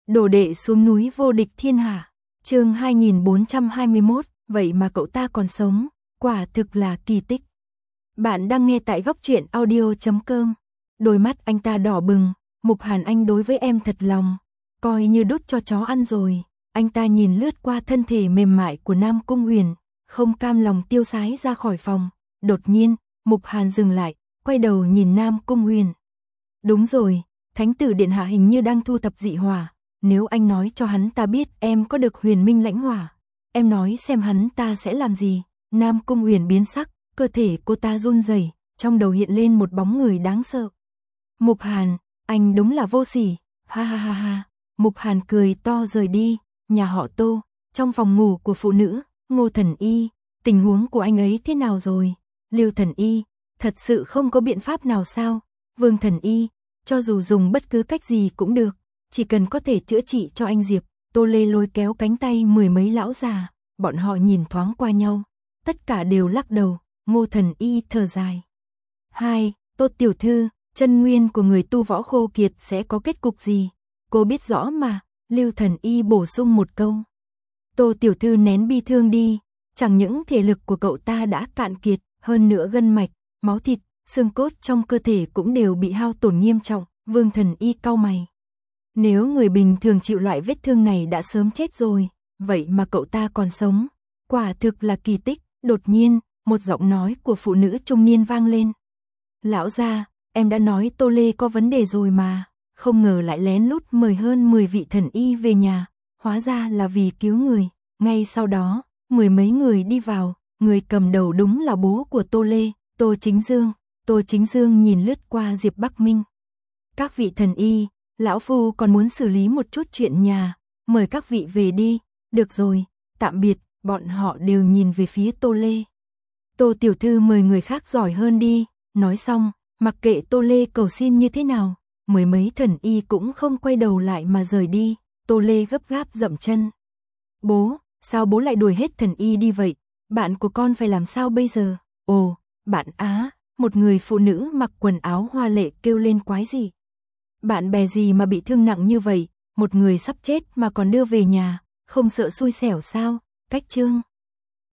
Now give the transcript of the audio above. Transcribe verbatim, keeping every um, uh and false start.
Đồ đệ xuống núi vô địch thiên hạ. Chương hai nghìn bốn trăm hai mươi mốt, vậy mà cậu ta còn sống, quả thực là kỳ tích. Bạn đang nghe tại góc truyện audio chấm com. Đôi mắt anh ta đỏ bừng, Mục Hàn Anh đối với em thật lòng, coi như đút cho chó ăn rồi. Anh ta nhìn lướt qua thân thể mềm mại của Nam Cung Huyền, không cam lòng tiêu sái ra khỏi phòng. Đột nhiên, Mục Hàn dừng lại, quay đầu nhìn Nam Cung Huyền. Đúng rồi, Thánh tử điện hạ hình như đang thu thập dị hỏa. Nếu anh nói cho hắn ta biết em có được huyền minh lãnh hỏa, em nói xem hắn ta sẽ làm gì. Nam Cung Huyền biến sắc, cơ thể cô ta run rẩy, trong đầu hiện lên một bóng người đáng sợ. Mục Hàn, anh đúng là vô sỉ, ha ha ha ha. Mục Hàn cười to rời đi. Nhà họ Tô, trong phòng ngủ của phụ nữ, Ngô Thần Y, tình huống của anh ấy thế nào rồi? Lưu Thần Y, thật sự không có biện pháp nào sao? Vương Thần Y, cho dù dùng bất cứ cách gì cũng được, chỉ cần có thể chữa trị cho anh Diệp. Tô Lê lôi kéo cánh tay mười mấy lão già, bọn họ nhìn thoáng qua nhau, tất cả đều lắc đầu. Ngô Thần Y thở dài. Hai, Tô tiểu thư, chân nguyên của người tu võ khô kiệt sẽ có kết cục gì? Cô biết rõ mà. Lưu Thần Y bổ sung một câu. Tô tiểu thư nén bi thương đi, chẳng những thể lực của cậu ta đã cạn kiệt, hơn nữa gân mạch, máu thịt, xương cốt trong cơ thể cũng đều bị hao tổn nghiêm trọng. Vương Thần Y cau mày. Nếu người bình thường chịu loại vết thương này đã sớm chết rồi, vậy mà cậu ta còn sống, quả thực là kỳ tích. Đột nhiên, một giọng nói của phụ nữ trung niên vang lên. Lão gia, em đã nói Tô Lê có vấn đề rồi mà, không ngờ lại lén lút mời hơn mười vị thần y về nhà, hóa ra là vì cứu người. Ngay sau đó, mười mấy người đi vào, người cầm đầu đúng là bố của Tô Lê, Tô Chính Dương. Tô Chính Dương nhìn lướt qua Diệp Bắc Minh. Các vị thần y, lão phu còn muốn xử lý một chút chuyện nhà, mời các vị về đi. Được rồi, tạm biệt. Bọn họ đều nhìn về phía Tô Lê. Tô tiểu thư mời người khác giỏi hơn đi. Nói xong, mặc kệ Tô Lê cầu xin như thế nào, mười mấy thần y cũng không quay đầu lại mà rời đi. Tô Lê gấp gáp dậm chân. Bố, sao bố lại đuổi hết thần y đi vậy? Bạn của con phải làm sao bây giờ? Ồ, bạn á, một người phụ nữ mặc quần áo hoa lệ kêu lên quái gì? Bạn bè gì mà bị thương nặng như vậy, một người sắp chết mà còn đưa về nhà, không sợ xui xẻo sao? Cách chương